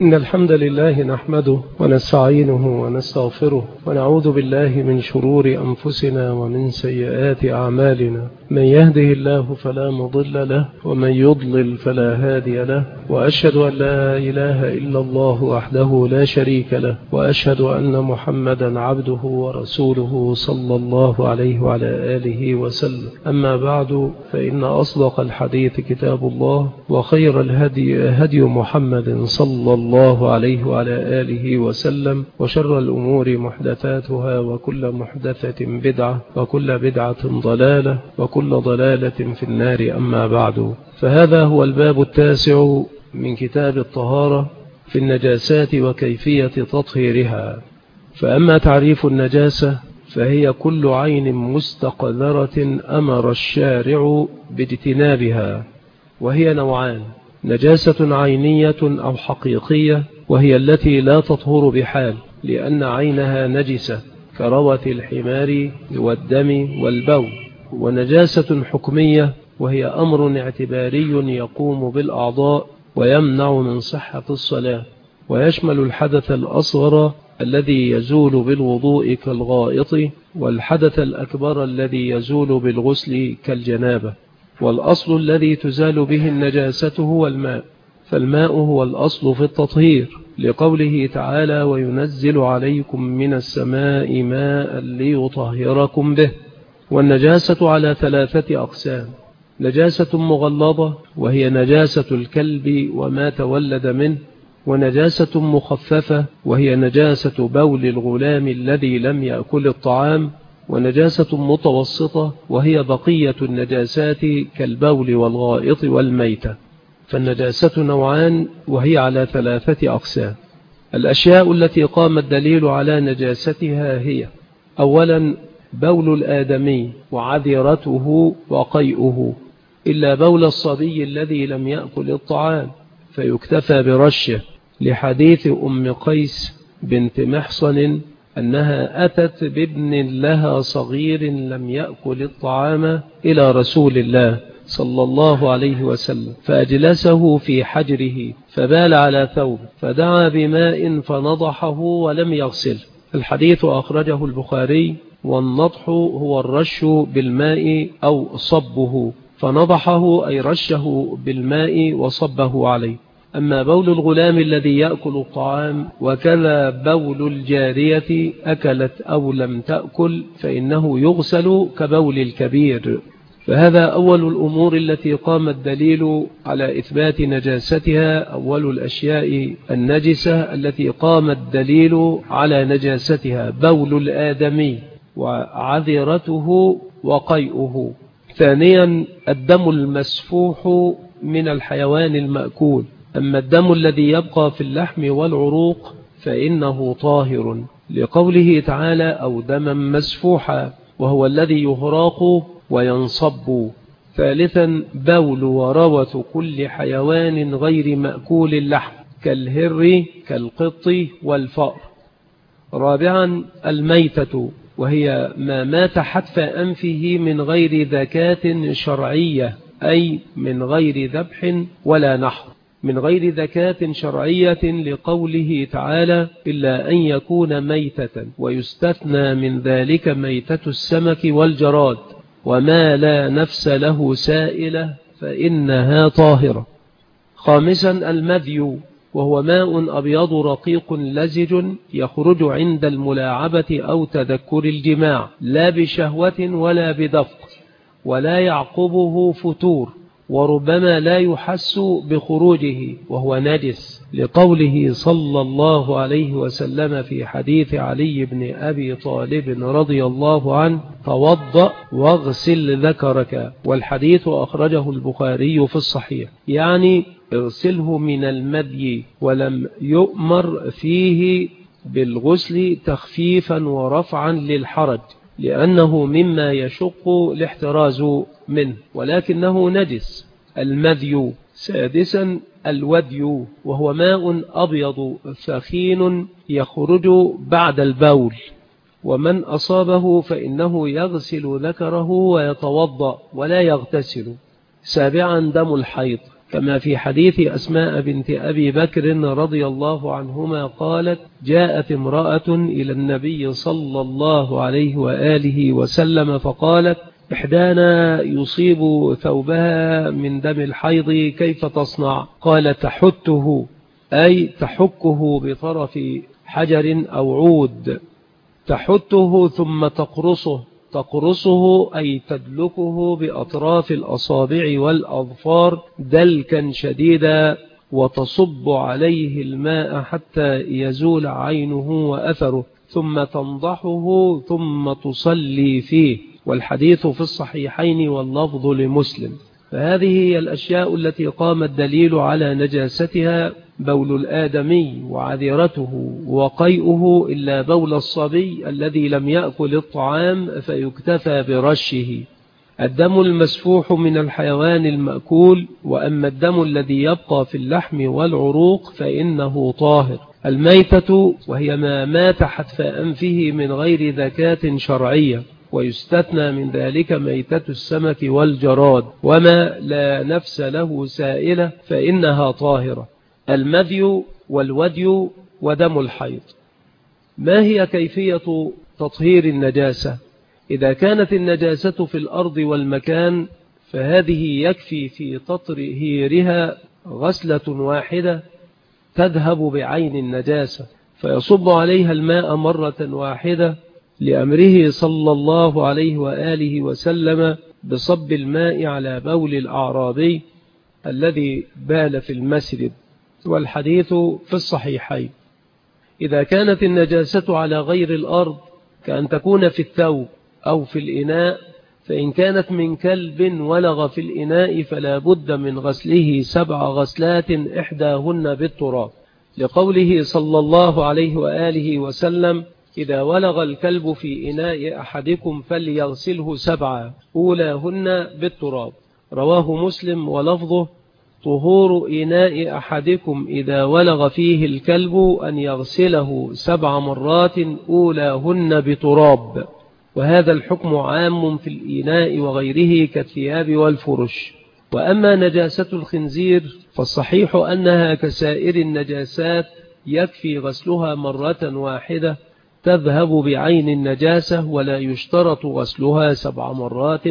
إن الحمد لله نحمده ونستعينه ونستغفره ونعوذ بالله من شرور أنفسنا ومن سيئات أعمالنا. من يهده الله فلا مضل له ومن يضلل فلا هادي له، وأشهد أن لا إله إلا الله وحده لا شريك له، وأشهد أن محمدا عبده ورسوله صلى الله عليه وعلى آله وسلم. أما بعد، فإن أصدق الحديث كتاب الله، وخير الهدي هدي محمد صلى الله عليه وعلى آله وسلم، وشر الأمور محدثاتها، وكل محدثة بدعة، وكل بدعة ضلالة، وكل ضلالة في النار. أما بعد، فهذا هو الباب التاسع من كتاب الطهارة في النجاسات وكيفية تطهيرها. فأما تعريف النجاسة فهي كل عين مستقذرة أمر الشارع باجتنابها، وهي نوعان: نجاسة عينية أو حقيقية، وهي التي لا تطهر بحال لأن عينها نجسة كروث الحمار والدم والبول. ونجاسة حكمية، وهي أمر اعتباري يقوم بالأعضاء ويمنع من صحة الصلاة، ويشمل الحدث الأصغر الذي يزول بالوضوء كالغائط، والحدث الأكبر الذي يزول بالغسل كالجنابة. والأصل الذي تزال به النجاسة هو الماء، فالماء هو الأصل في التطهير، لقوله تعالى: وينزل عليكم من السماء ماء ليطهركم به. والنجاسة على 3 أقسام: نجاسة مغلظة، وهي نجاسة الكلب وما تولد منه، ونجاسة مخففة، وهي نجاسة بول الغلام الذي لم يأكل الطعام، ونجاسة متوسطة، وهي بقية النجاسات كالبول والغائط والميتة. فالنجاسة نوعان، وهي على 3 أقسام. الأشياء التي قام الدليل على نجاستها هي: أولا، بول الآدمي وعذرته وقيئه، إلا بول الصبي الذي لم يأكل الطعام فيكتفى برشه، لحديث أم قيس بنت محصن أنها أتت بابن لها صغير لم يأكل الطعام إلى رسول الله صلى الله عليه وسلم، فأجلسه في حجره فبال على ثوب، فدعا بماء فنضحه ولم يغسل. الحديث أخرجه البخاري. والنضح هو الرش بالماء أو صبه، فنضحه أي رشه بالماء وصبه عليه. أما بول الغلام الذي يأكل الطعام، وكذا بول الجارية أكلت أو لم تأكل، فإنه يغسل كبول الكبير. فهذا أول الأمور التي قام الدليل على إثبات نجاستها، أول الأشياء النجسة التي قام الدليل على نجاستها: بول الآدمي وعذرته وقيئه. ثانيا، الدم المسفوح من الحيوان المأكول. أما الدم الذي يبقى في اللحم والعروق فإنه طاهر، لقوله تعالى: أو دما مسفوحا، وهو الذي يهراق وينصب. ثالثا، بول وروث كل حيوان غير مأكول اللحم كالهر كالقط والفأر. رابعا، الميتة، وهي ما مات حتف أنفه من غير ذكاة شرعية، أي من غير ذبح ولا نحر، من غير ذكاة شرعية، لقوله تعالى: إلا أن يكون ميتة، ويستثنى من ذلك ميتة السمك والجراد، وما لا نفس له سائلة فإنها طاهرة. خامسا، المذي، وهو ماء أبيض رقيق لزج يخرج عند الملاعبة أو تذكر الجماع، لا بشهوة ولا بدفق، ولا يعقبه فتور، وربما لا يحس بخروجه، وهو نجس، لقوله صلى الله عليه وسلم في حديث علي بن أبي طالب رضي الله عنه: توضأ واغسل ذكرك. والحديث أخرجه البخاري في الصحيح، يعني اغسله من المذي، ولم يؤمر فيه بالغسل تخفيفا ورفعا للحرج، لأنه مما يشق الاحتراز منه، ولكنه نجس. المذي. سادسا، الودي، وهو ماء أبيض ثخين يخرج بعد البول، ومن أصابه فإنه يغسل ذكره ويتوضأ ولا يغتسل. سابعا، دم الحيض، كما في حديث أسماء بنت أبي بكر رضي الله عنهما قالت: جاءت امرأة إلى النبي صلى الله عليه وآله وسلم فقالت: إحدانا يصيب ثوبها من دم الحيض كيف تصنع؟ قال: تحته، أي تحكه بطرف حجر أو عود، تحته ثم تقرصه أي تدلكه بأطراف الأصابع والأظفار دلكا شديدا، وتصب عليه الماء حتى يزول عينه وأثره، ثم تنضحه ثم تصلي فيه. والحديث في الصحيحين واللفظ لمسلم. فهذه هي الأشياء التي قام الدليل على نجاستها: بول الآدمي وعذرته وقيئه إلا بول الصبي الذي لم يأكل الطعام فيكتفى برشه، الدم المسفوح من الحيوان المأكول، وأما الدم الذي يبقى في اللحم والعروق فإنه طاهر. الميتة وهي ما مات حتف أنفه من غير ذكاة شرعية، ويستثنى من ذلك ميتة السمك والجراد، وما لا نفس له سائلة فإنها طاهرة. المذي والودي ودم الحيض. ما هي كيفية تطهير النجاسة؟ إذا كانت النجاسة في الأرض والمكان فهذه يكفي في تطهيرها غسلة واحدة تذهب بعين النجاسة، فيصب عليها الماء مرة واحدة لأمره صلى الله عليه وآله وسلم بصب الماء على بول الأعرابي الذي بال في المسجد، والحديث في الصحيحين. إذا كانت النجاسة على غير الأرض كأن تكون في الثوب أو في الإناء، فإن كانت من كلب ولغ في الإناء فلا بد من غسله 7 غسلات إحداهن بالتراب، لقوله صلى الله عليه وآله وسلم: إذا ولغ الكلب في إناء أحدكم فليغسله 7 أولاهن بالتراب. رواه مسلم ولفظه: طهور إناء أحدكم إذا ولغ فيه الكلب أن يغسله 7 مرات أولاهن بتراب. وهذا الحكم عام في الإناء وغيره كالثياب والفرش. وأما نجاسة الخنزير فالصحيح أنها كسائر النجاسات يكفي غسلها مرة واحدة تذهب بعين النجاسة، ولا يشترط غسلها 7 مرات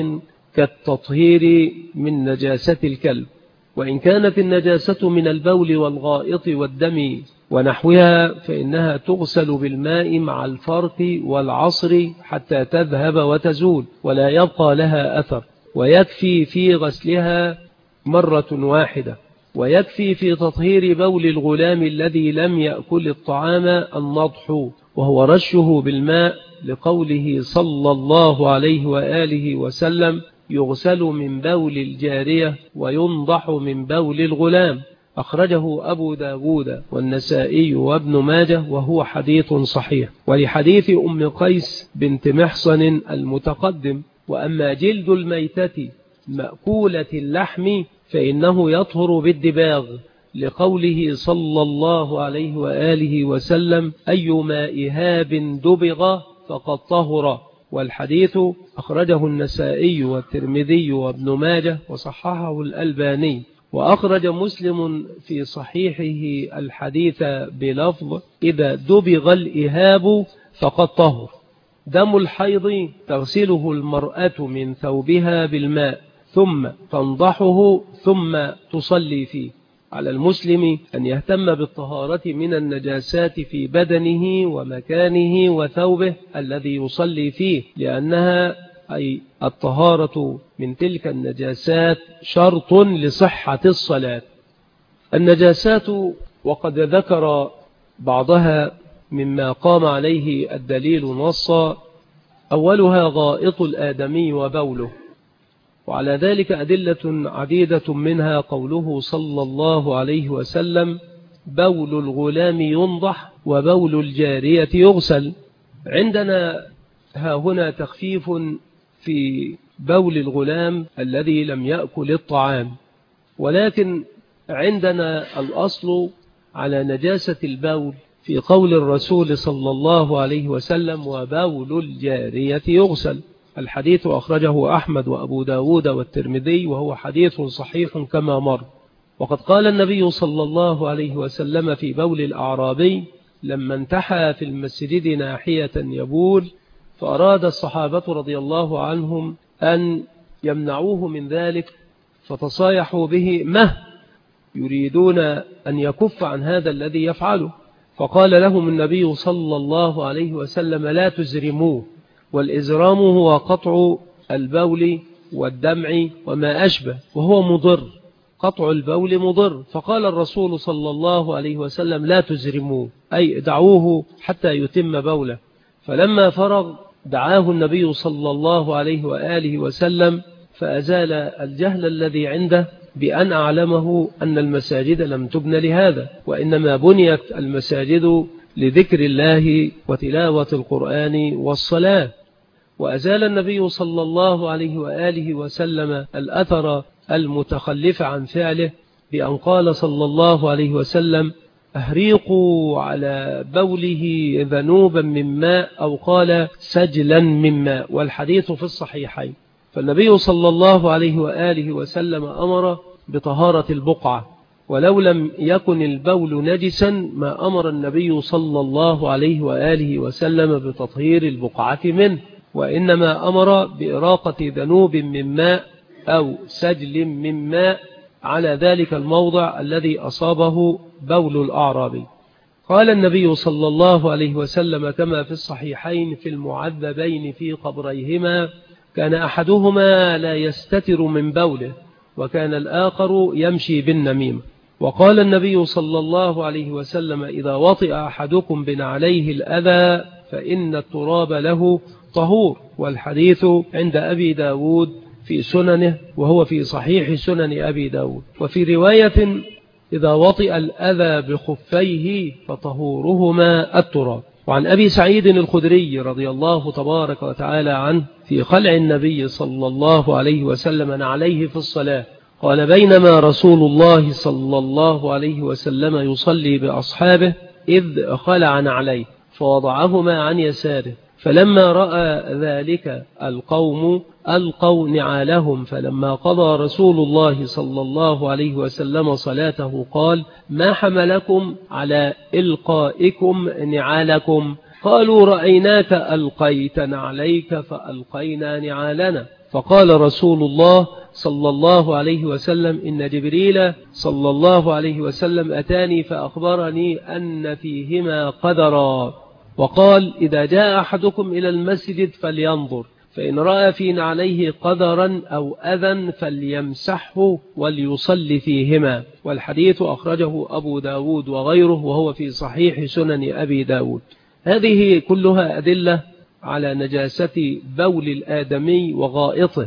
كالتطهير من نجاسة الكلب. وإن كانت النجاسة من البول والغائط والدم ونحوها فإنها تغسل بالماء مع الفرق والعصر حتى تذهب وتزول ولا يبقى لها أثر، ويكفي في غسلها مرة واحدة. ويكفي في تطهير بول الغلام الذي لم يأكل الطعام النضح، وهو رشه بالماء، لقوله صلى الله عليه وآله وسلم: يغسل من بول الجارية وينضح من بول الغلام. أخرجه أبو داود والنسائي وابن ماجه وهو حديث صحيح. ولحديث أم قيس بنت محصن المتقدم: وأما جلد الميتة مأكولة اللحم فإنه يطهر بالدباغ، لقوله صلى الله عليه وآله وسلم: أيما إهاب دبغ فقد طهر. والحديث أخرجه النسائي والترمذي وابن ماجه وصححه الألباني. وأخرج مسلم في صحيحه الحديث بلفظ: إذا دبغ الإهاب فقد طهر. دم الحيض تغسله المرأة من ثوبها بالماء ثم تنضحه ثم تصلي فيه. على المسلم أن يهتم بالطهارة من النجاسات في بدنه ومكانه وثوبه الذي يصلي فيه، لأنها أي الطهارة من تلك النجاسات شرط لصحة الصلاة. النجاسات وقد ذكر بعضها مما قام عليه الدليل نصا: أولها غائط الآدمي وبوله، وعلى ذلك أدلة عديدة، منها قوله صلى الله عليه وسلم: بول الغلام ينضح وبول الجارية يغسل. عندنا ها هنا تخفيف في بول الغلام الذي لم يأكل الطعام، ولكن عندنا الأصل على نجاسة البول في قول الرسول صلى الله عليه وسلم: وبول الجارية يغسل. الحديث أخرجه أحمد وأبو داود والترمذي وهو حديث صحيح كما مر. وقد قال النبي صلى الله عليه وسلم في بول الأعرابي لما انتحى في المسجد ناحية يبول، فأراد الصحابة رضي الله عنهم أن يمنعوه من ذلك، فتصايحوا به يريدون أن يكف عن هذا الذي يفعله. فقال لهم النبي صلى الله عليه وسلم لا تزرموه، والإزرام هو قطع البول والدمع وما أشبه، وهو مضر، قطع البول مضر. فقال الرسول صلى الله عليه وسلم لا تزرموه، أي دعوه حتى يتم بوله. فلما فرغ دعاه النبي صلى الله عليه وآله وسلم، فأزال الجهل الذي عنده بأن أعلمه أن المساجد لم تبن لهذا، وإنما بنيت المساجد لذكر الله وتلاوة القرآن والصلاة. وأزال النبي صلى الله عليه وآله وسلم الأثر المتخلف عن فعله بأن قال صلى الله عليه وسلم أهريقوا على بوله ذنوبا من ماء، أو قال سجلا من ماء، والحديث في الصحيحين. فالنبي صلى الله عليه وآله وسلم أمر بطهارة البقعة، ولو لم يكن البول نجسا ما أمر النبي صلى الله عليه وآله وسلم بتطهير البقعة منه، وإنما أمر بإراقة ذنوب من ماء أو سجل من ماء على ذلك الموضع الذي أصابه بول الأعرابي. قال النبي صلى الله عليه وسلم كما في الصحيحين في المعذبين في قبريهما كان أحدهما لا يستتر من بوله، وكان الآخر يمشي بالنميمة. وقال النبي صلى الله عليه وسلم إذا وطئ أحدكم بنعليه الأذى فإن التراب له طهور، والحديث عند أبي داود في سننه، وهو في صحيح سنن أبي داود. وفي رواية إذا وطئ الأذى بخفيه فطهورهما التراب. وعن أبي سعيد الخدري رضي الله تبارك وتعالى عنه في خلع النبي صلى الله عليه وسلم عليه في الصلاة قال بينما رسول الله صلى الله عليه وسلم يصلي بأصحابه إذ خلع عليه فوضعهما عن يساره، فلما رأى ذلك القوم ألقوا نعالهم، فلما قضى رسول الله صلى الله عليه وسلم صلاته قال ما حملكم على إلقائكم نعالكم؟ قالوا رأيناك ألقيت نعليك فألقينا نعالنا. فقال رسول الله صلى الله عليه وسلم إن جبريل صلى الله عليه وسلم أتاني فأخبرني أن فيهما قدرا، وقال إذا جاء أحدكم إلى المسجد فلينظر، فإن رأى في نعليه قدرا أو أذى فليمسحه وليصلي فيهما. والحديث أخرجه أبو داود وغيره، وهو في صحيح سنن أبي داود. هذه كلها أدلة على نجاسة بول الآدمي وغائطه.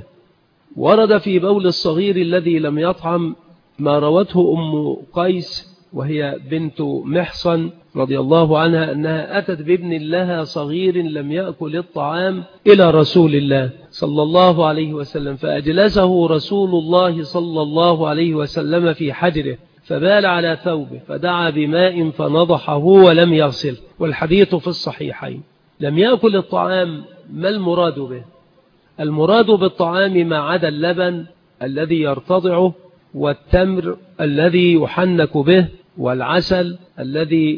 ورد في بول الصغير الذي لم يطعم ما روته أم قيس وهي بنت محصن رضي الله عنها أنها أتت بابن لها صغير لم يأكل الطعام إلى رسول الله صلى الله عليه وسلم، فأجلسه رسول الله صلى الله عليه وسلم في حجره فبال على ثوبه، فدعا بماء فنضحه ولم يغسل، والحديث في الصحيحين. لم يأكل الطعام، ما المراد به؟ المراد بالطعام ما عدا اللبن الذي يرتضعه، والتمر الذي يحنك به، والعسل الذي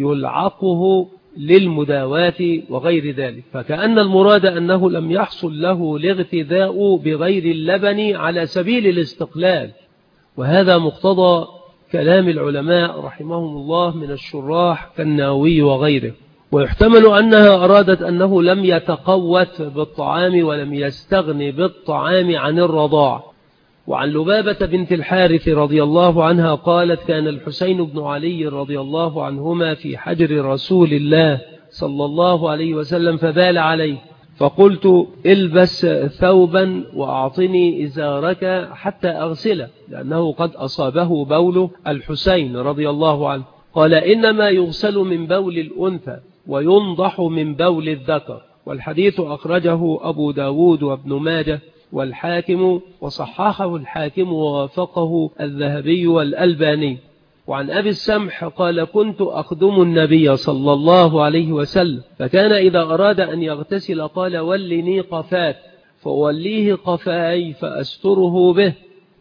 يلعقه للمداواة وغير ذلك. فكأن المراد أنه لم يحصل له الاغتذاء بغير اللبن على سبيل الاستقلال، وهذا مقتضى كلام العلماء رحمهم الله من الشراح كالنووي وغيره. ويحتمل أنها أرادت أنه لم يتقوت بالطعام ولم يستغن بالطعام عن الرضاع. وعن لبابة بنت الحارث رضي الله عنها قالت كان الحسين بن علي رضي الله عنهما في حجر رسول الله صلى الله عليه وسلم فبال عليه، فقلت البس ثوبا وأعطني إزارك حتى أغسله، لأنه قد أصابه بول الحسين رضي الله عنه. قال إنما يغسل من بول الأنثى وينضح من بول الذكر، والحديث أخرجه أبو داود وابن ماجه والحاكم، وصححه الحاكم ووافقه الذهبي والألباني. وعن أبي السمح قال كنت أخدم النبي صلى الله عليه وسلم، فكان إذا أراد أن يغتسل قال ولني قفاك، فوليه قفاي فأستره به،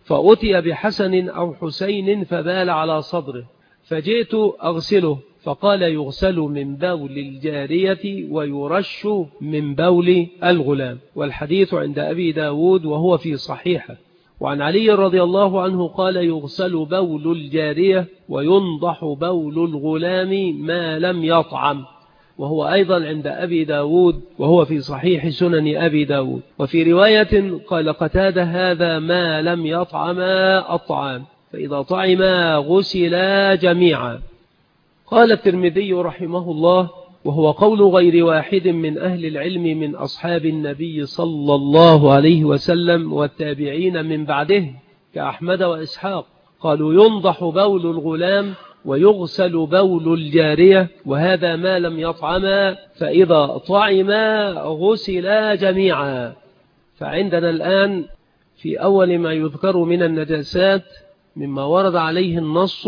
فأتي بحسن أو حسين فبال على صدره، فجئت أغسله، فقال يغسل من بول الجارية ويرش من بول الغلام. والحديث عند أبي داود وهو في صحيحه. وعن علي رضي الله عنه قال يغسل بول الجارية وينضح بول الغلام ما لم يطعم، وهو أيضا عند أبي داود وهو في صحيح سنن أبي داود. وفي رواية قال قتادة هذا ما لم يطعم الطعام، فإذا طعما غسلا جميعا. قال الترمذي رحمه الله وهو قول غير واحد من أهل العلم من أصحاب النبي صلى الله عليه وسلم والتابعين من بعده كأحمد وإسحاق، قالوا ينضح بول الغلام ويغسل بول الجارية، وهذا ما لم يطعما، فإذا طعما غسلا جميعا. فعندنا الآن في أول ما يذكر من النجاسات مما ورد عليه النص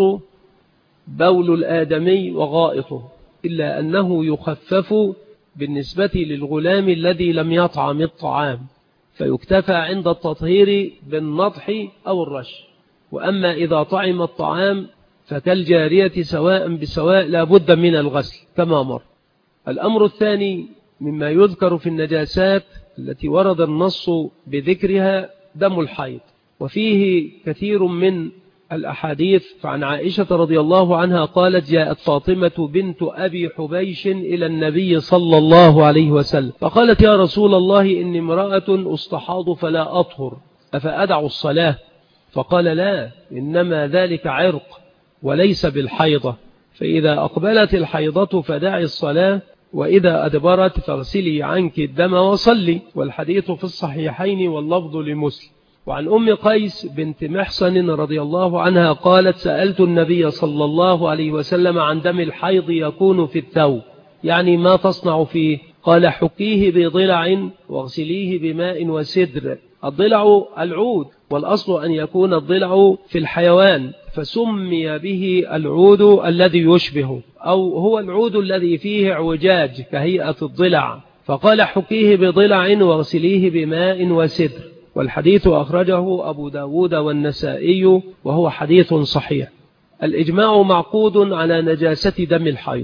بول الآدمي وغائطه، إلا أنه يخفف بالنسبة للغلام الذي لم يطعم الطعام، فيكتفى عند التطهير بالنضح أو الرش. وأما إذا طعم الطعام فكالجارية سواء بسواء لا بد من الغسل كما مر. الأمر الثاني مما يذكر في النجاسات التي ورد النص بذكرها دم الحيض، وفيه كثير من الأحاديث. فعن عائشة رضي الله عنها قالت جاءت فاطمة بنت أبي حبيش إلى النبي صلى الله عليه وسلم فقالت يا رسول الله إني امرأة أستحاض فلا أطهر أفأدع الصلاة؟ فقال لا، إنما ذلك عرق وليس بالحيضة، فإذا أقبلت الحيضة فدعي الصلاة، وإذا أدبرت فاغسلي عنك الدم وصلي. والحديث في الصحيحين واللفظ لمسلم. وعن أم قيس بنت محصن رضي الله عنها قالت سألت النبي صلى الله عليه وسلم عن دم الحيض يكون في الثوب، يعني ما تصنع فيه؟ قال حكيه بضلع واغسليه بماء وسدر. الضلع العود، والأصل أن يكون الضلع في الحيوان، فسمي به العود الذي يشبه، أو هو العود الذي فيه اعوجاج كهيئة الضلع، فقال حكيه بضلع واغسليه بماء وسدر. والحديث أخرجه أبو داود والنسائي وهو حديث صحيح. الإجماع معقود على نجاسة دم الحيض،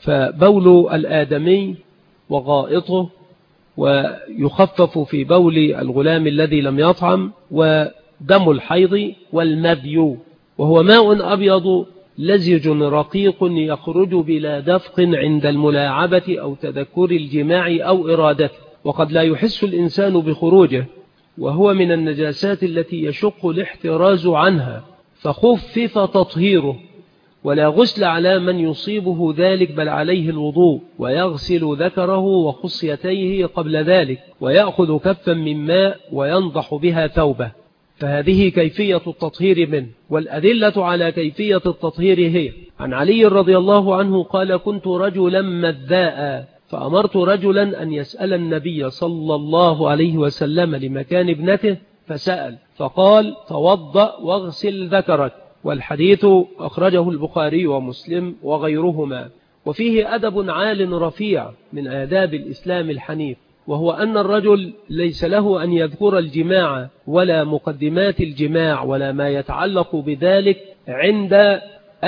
فبول الآدمي وغائطه، ويخفف في بول الغلام الذي لم يطعم، ودم الحيض، والمذي وهو ماء أبيض لزج رقيق يخرج بلا دفق عند الملاعبة أو تذكر الجماع أو إرادته، وقد لا يحس الإنسان بخروجه، وهو من النجاسات التي يشق الاحتراز عنها، فخفف تطهيره، ولا غسل على من يصيبه ذلك، بل عليه الوضوء، ويغسل ذكره وخصيتيه قبل ذلك، ويأخذ كفا من ماء وينضح بها ثوبه. فهذه كيفية التطهير منه. والأدلة على كيفية التطهير هي عن علي رضي الله عنه قال كنت رجلا مذاء فأمرت رجلا أن يسأل النبي صلى الله عليه وسلم لمكان ابنته، فسأل فقال توضأ واغسل ذكرك. والحديث أخرجه البخاري ومسلم وغيرهما. وفيه أدب عال رفيع من آداب الإسلام الحنيف، وهو أن الرجل ليس له أن يذكر الجماع ولا مقدمات الجماع ولا ما يتعلق بذلك عند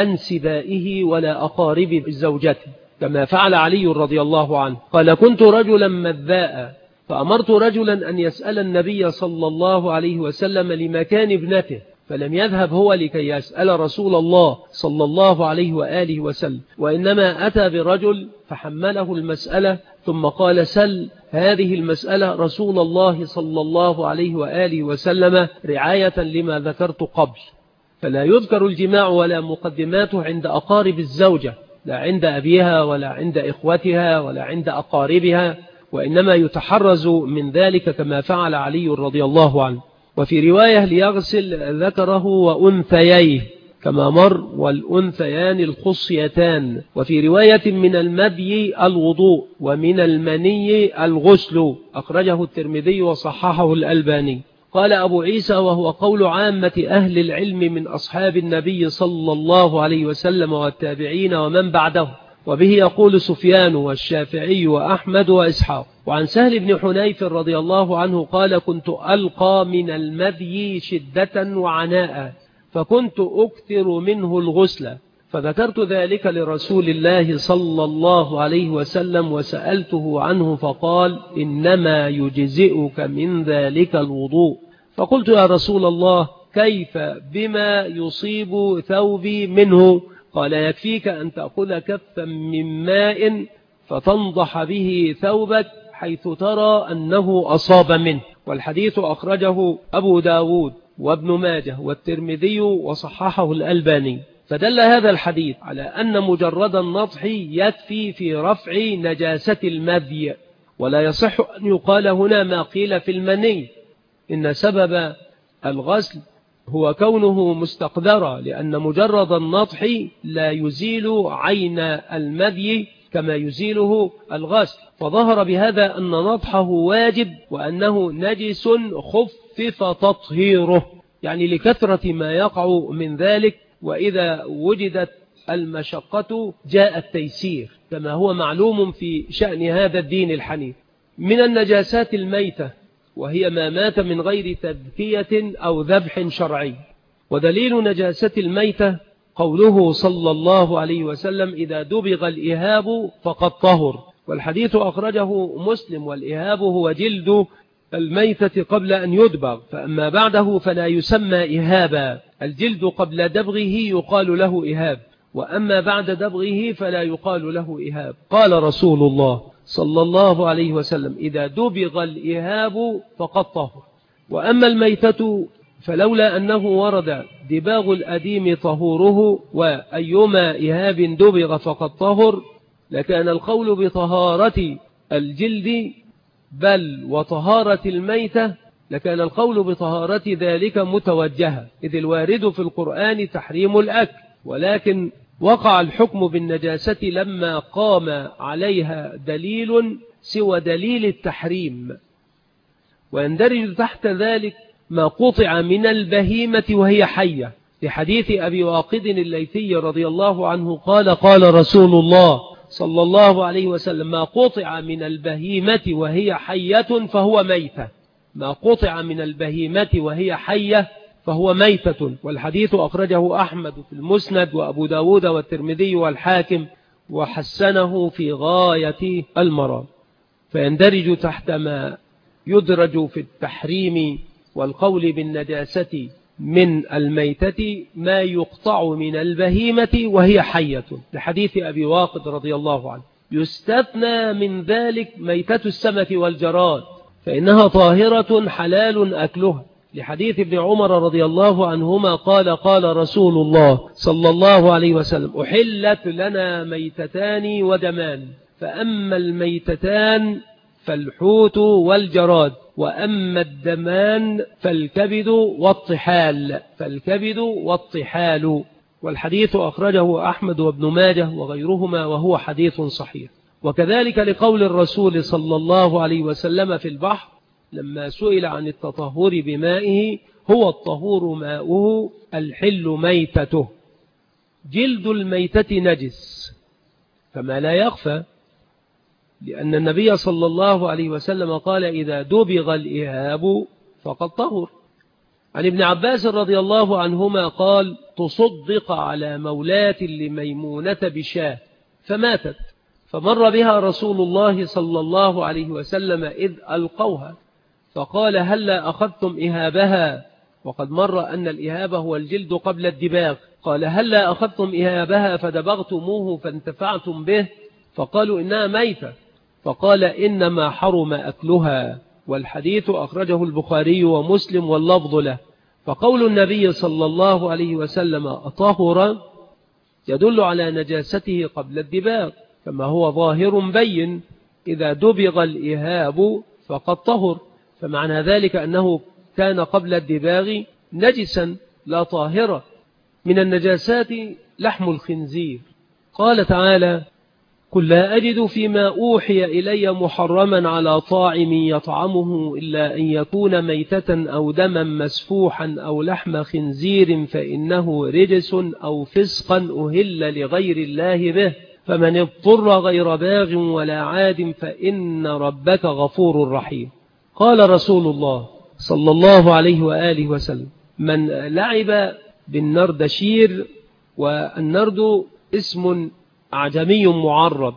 أنسبائه ولا أقارب زوجته، كما فعل علي رضي الله عنه. قال كنت رجلا مذاء فأمرت رجلا أن يسأل النبي صلى الله عليه وسلم لمكان ابنته، فلم يذهب هو لكي يسأل رسول الله صلى الله عليه وآله وسلم، وإنما أتى برجل فحمله المسألة ثم قال سل هذه المسألة رسول الله صلى الله عليه وآله وسلم رعاية لما ذكرت قبل. فلا يذكر الجماع ولا مقدماته عند أقارب الزوجة، لا عند أبيها ولا عند إخوتها ولا عند أقاربها، وإنما يتحرز من ذلك كما فعل علي رضي الله عنه. وفي رواية ليغسل ذكره وأنثييه كما مر، والأنثيان الخصيتان. وفي رواية من المذي الوضوء ومن المني الغسل، أخرجه الترمذي وصححه الألباني. قال أبو عيسى وهو قول عامة أهل العلم من أصحاب النبي صلى الله عليه وسلم والتابعين ومن بعده، وبه يقول سفيان والشافعي وأحمد وإسحاق. وعن سهل بن حنيف رضي الله عنه قال كنت ألقى من المذي شدة وعناء فكنت أكثر منه الغسل، فذكرت ذلك لرسول الله صلى الله عليه وسلم وسألته عنه فقال إنما يجزئك من ذلك الوضوء. فقلت يا رسول الله كيف بما يصيب ثوبي منه؟ قال يكفيك أن تأخذ كفا من ماء فتنضح به ثوبك حيث ترى أنه أصاب منه. والحديث أخرجه أبو داود وابن ماجه والترمذي وصححه الألباني. فدل هذا الحديث على أن مجرد النضح يكفي في رفع نجاسة المذي، ولا يصح أن يقال هنا ما قيل في المني إن سبب الغسل هو كونه مستقذرا، لأن مجرد النضح لا يزيل عين المذي كما يزيله الغسل. فظهر بهذا أن نضحه واجب وأنه نجس خفف تطهيره، يعني لكثرة ما يقع من ذلك، وإذا وجدت المشقة جاء التيسير كما هو معلوم في شأن هذا الدين الحنيف. من النجاسات الميتة، وهي ما مات من غير تذكية أو ذبح شرعي. ودليل نجاسة الميتة قوله صلى الله عليه وسلم إذا دبغ الإهاب فقد طهر، والحديث أخرجه مسلم، والإهاب هو جلد الميتة قبل أن يدبغ، فأما بعده فلا يسمى إهابا. الجلد قبل دبغه يقال له إهاب، وأما بعد دبغه فلا يقال له إهاب. قال رسول الله صلى الله عليه وسلم إذا دبغ الإهاب فقد طهر. وأما الميتة فلولا أنه ورد دباغ الأديم طهوره وأيما إهاب دبغ فقد طهر لكان القول بطهارة الجلد بل وطهارة الميتة لكان القول بطهارة ذلك متوجها، إذ الوارد في القرآن تحريم الأكل، ولكن وقع الحكم بالنجاسة لما قام عليها دليل سوى دليل التحريم. ويندرج تحت ذلك ما قطع من البهيمة وهي حية، لحديث أبي واقد الليثي رضي الله عنه قال قال رسول الله صلى الله عليه وسلم ما قطع من البهيمة وهي حية فهو ميتة. ما قطع من البهيمة وهي حية فهو ميتة. والحديث أخرجه أحمد في المسند وأبو داود والترمذي والحاكم وحسنه في غاية المرام. فيندرج تحت ما يدرج في التحريم والقول بالنجاسة من الميتة ما يقطع من البهيمة وهي حية، لحديث أبي واقد رضي الله عنه. يستثنى من ذلك ميتة السمك والجراد فإنها طاهرة حلال أكلها، لحديث ابن عمر رضي الله عنهما قال قال رسول الله صلى الله عليه وسلم أحلت لنا ميتتان ودمان، فأما الميتتان فالحوت والجراد، وأما الدمان فالكبد والطحال. والحديث أخرجه أحمد وابن ماجه وغيرهما وهو حديث صحيح. وكذلك لقول الرسول صلى الله عليه وسلم في البحر لما سئل عن التطهر بمائه هو الطهور ماؤه الحل ميتته. جلد الميتة نجس كما لا يخفى، لأن النبي صلى الله عليه وسلم قال إذا دبغ الإهاب فقد طهر. عن ابن عباس رضي الله عنهما قال تصدق على مولاة لميمونة بشاه فماتت، فمر بها رسول الله صلى الله عليه وسلم إذ ألقوها فقال هلا أخذتم إهابها، وقد مر أن الإهاب هو الجلد قبل الدباغ، قال هلا أخذتم إهابها فدبغتموه فانتفعتم به، فقالوا إنها ميتة، فقال إنما حرم أكلها. والحديث أخرجه البخاري ومسلم واللفظ له. فقول النبي صلى الله عليه وسلم أطهر يدل على نجاسته قبل الدباغ كما هو ظاهر بين، إذا دبغ الإهاب فقد طهر، فمعنى ذلك أنه كان قبل الدباغ نجسا لا طاهرا. من النجاسات لحم الخنزير، قال تعالى قل لا أجد فيما أوحي إلي محرما على طاعم يطعمه إلا أن يكون ميتة أو دما مسفوحا أو لحم خنزير فإنه رجس أو فسقا أهل لغير الله به فمن اضطر غير باغ ولا عاد فإن ربك غفور رحيم. قال رسول الله صلى الله عليه وآله وسلم: من لعب بالنردشير، والنرد اسم أعجمي معرب،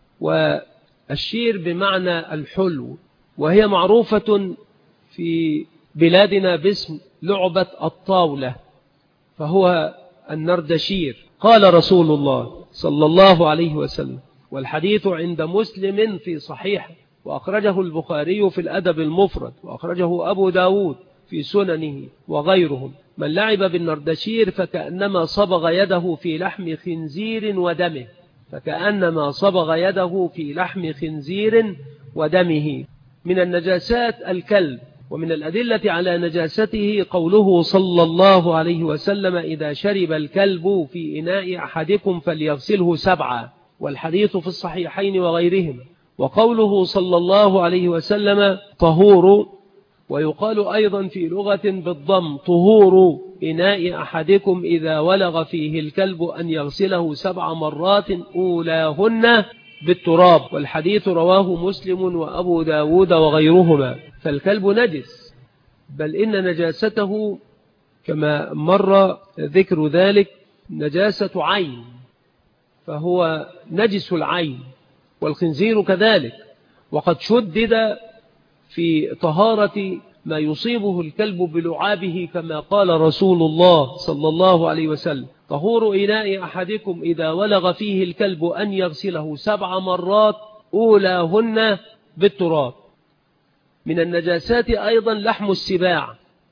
والشير بمعنى الحلو، وهي معروفة في بلادنا باسم لعبة الطاولة، فهو النردشير. قال رسول الله صلى الله عليه وسلم، والحديث عند مسلم في صحيح، وأخرجه البخاري في الأدب المفرد، وأخرجه أبو داود في سننه وغيرهم: من لعب بالنردشير فكأنما صبغ يده في لحم خنزير ودمه، فكأنما صبغ يده في لحم خنزير ودمه. من النجاسات الكلب، ومن الأدلة على نجاسته قوله صلى الله عليه وسلم: إذا شرب الكلب في إناء أحدكم فليغسله 7، والحديث في الصحيحين وغيرهما. وقوله صلى الله عليه وسلم: طهور، ويقال أيضا في لغة بالضم: طهور إناء أحدكم إذا ولغ فيه الكلب أن يغسله 7 مرات أولاهن بالتراب، والحديث رواه مسلم وأبو داود وغيرهما. فالكلب نجس، بل إن نجاسته كما مر ذكر ذلك نجاسة عين، فهو نجس العين، والخنزير كذلك. وقد شدد في طهارة ما يصيبه الكلب بلعابه، كما قال رسول الله صلى الله عليه وسلم: طهور إناء أحدكم إذا ولغ فيه الكلب أن يغسله 7 مرات أولاهن بالتراب. من النجاسات أيضا لحم السباع،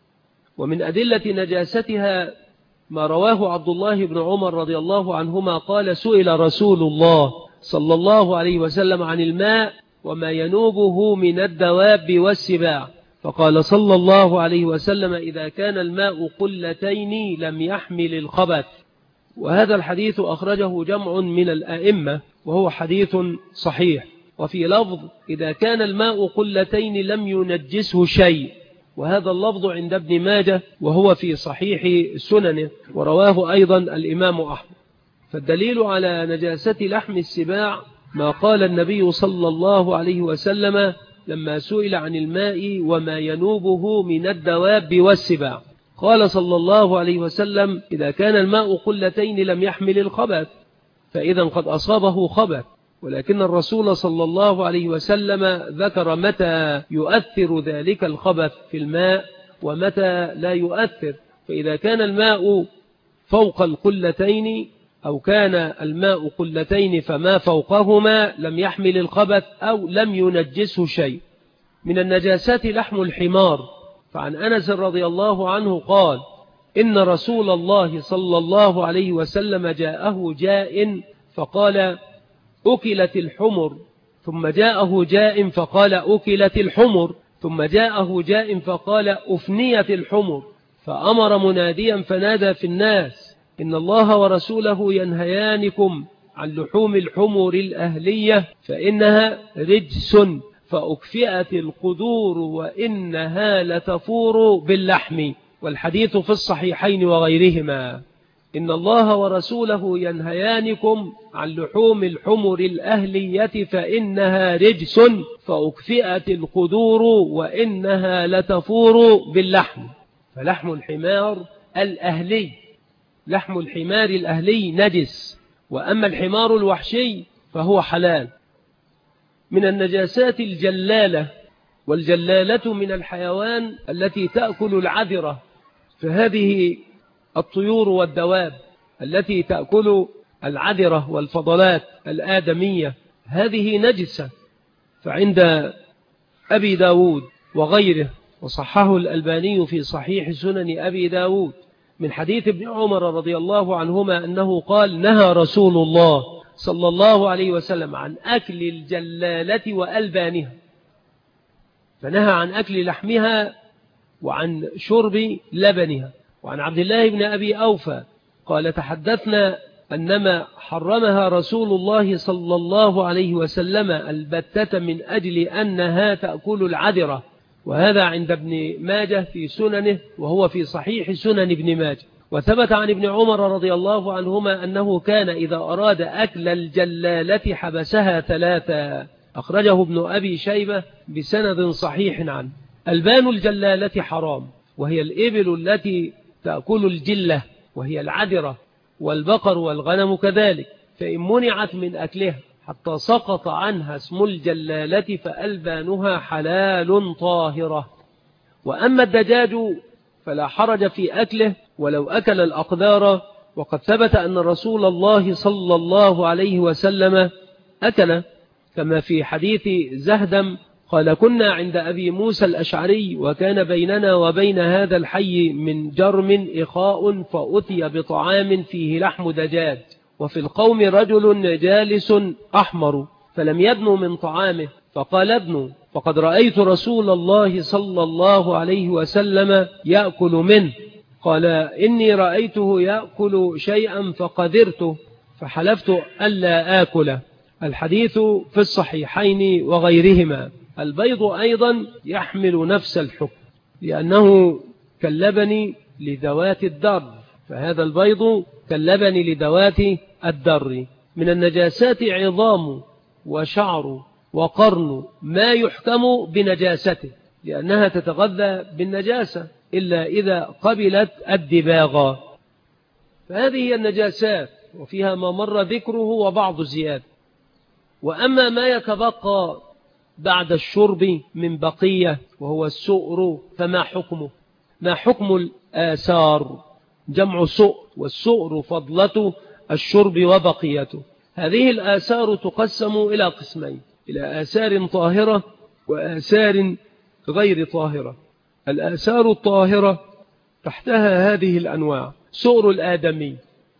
ومن أدلة نجاستها ما رواه عبد الله بن عمر رضي الله عنهما قال: سئل رسول الله صلى الله عليه وسلم عن الماء وما ينوبه من الدواب والسباع، فقال صلى الله عليه وسلم: إذا كان الماء قلتين لم يحمل الخبث. وهذا الحديث أخرجه جمع من الأئمة، وهو حديث صحيح. وفي لفظ: إذا كان الماء قلتين لم ينجسه شيء، وهذا اللفظ عند ابن ماجه، وهو في صحيح سننه، ورواه أيضا الإمام أحمد. فالدليل على نجاسة لحم السباع ما قال النبي صلى الله عليه وسلم لما سئل عن الماء وما ينوبه من الدواب والسباع، قال صلى الله عليه وسلم: إذا كان الماء قلتين لم يحمل الخبث، فإذا قد أصابه خبث. ولكن الرسول صلى الله عليه وسلم ذكر متى يؤثر ذلك الخبث في الماء ومتى لا يؤثر. فإذا كان الماء فوق القلتين، أو كان الماء قلتين فما فوقهما، لم يحمل الخبث أو لم ينجسه شيء. من النجاسات لحم الحمار، فعن أنس رضي الله عنه قال: إن رسول الله صلى الله عليه وسلم جاءه جاء فقال: أكلت الحمر، ثم جاءه جاء فقال: أكلت الحمر، ثم جاءه جاء فقال: أفنيت الحمر، فأمر مناديا فنادى في الناس: إن الله ورسوله ينهيانكم عن لحوم الحمر الأهلية فإنها رجس، فأكفئت القدور وإنها لتفور باللحم، والحديث في الصحيحين وغيرهما. إن الله ورسوله ينهيانكم عن لحوم الحمر الأهلية فإنها رجس، فأكفئت القدور وإنها لتفور باللحم. فلحم الحمار الأهلي، لحم الحمار الأهلي نجس، وأما الحمار الوحشي فهو حلال. من النجاسات الجلالة، والجلالة من الحيوان التي تأكل العذرة، فهذه الطيور والدواب التي تأكل العذرة والفضلات الآدمية هذه نجسة. فعند أبي داود وغيره، وصححه الألباني في صحيح سنن أبي داود من حديث ابن عمر رضي الله عنهما أنه قال: نهى رسول الله صلى الله عليه وسلم عن أكل الجلالة وألبانها، فنهى عن أكل لحمها وعن شرب لبنها. وعن عبد الله بن أبي أوفى قال: تحدثنا أنما حرمها رسول الله صلى الله عليه وسلم البتة من أجل أنها تأكل العذرة. وهذا عند ابن ماجه في سننه، وهو في صحيح سنن ابن ماجه. وثبت عن ابن عمر رضي الله عنهما أنه كان إذا أراد أكل الجلالة حبسها 3. أخرجه ابن أبي شيبة بسند صحيح عنه. ألبان الجلالة حرام، وهي الإبل التي تأكل الجلة وهي العذرة، والبقر والغنم كذلك، فإن منعت من أكلها حتى سقط عنها اسم الجلالة فألبانها حلال طاهرة. وأما الدجاج فلا حرج في أكله ولو أكل الأقدار، وقد ثبت أن رسول الله صلى الله عليه وسلم أكل، كما في حديث زهدم قال: كنا عند أبي موسى الأشعري وكان بيننا وبين هذا الحي من جرم إخاء، فأتي بطعام فيه لحم دجاج، وفي القوم رجل جالس أحمر، فلم يدنوا من طعامه، فقال: ابنوا، فقد رأيت رسول الله صلى الله عليه وسلم يأكل منه. قال: إني رأيته يأكل شيئا فقدرته فحلفت ألا آكله. الحديث في الصحيحين وغيرهما. البيض أيضا يحمل نفس الحكم، لأنه كاللبن لذوات الدر، فهذا البيض كاللبن لذوات الدر. من النجاسات عظام وشعر وقرن ما يحكم بنجاسته، لأنها تتغذى بالنجاسة إلا إذا قبلت الدباغ. فهذه هي النجاسات، وفيها ما مر ذكره وبعض زيادة. وأما ما يتبقى بعد الشرب من بقية وهو السؤر فما حكمه؟ ما حكم الآثار؟ جمع سؤر، والسؤر فضلة الشرب وبقيته. هذه الآثار تقسم إلى قسمين: إلى آثار طاهرة وآثار غير طاهرة. الآثار الطاهرة تحتها هذه الأنواع: سؤر الآدمي.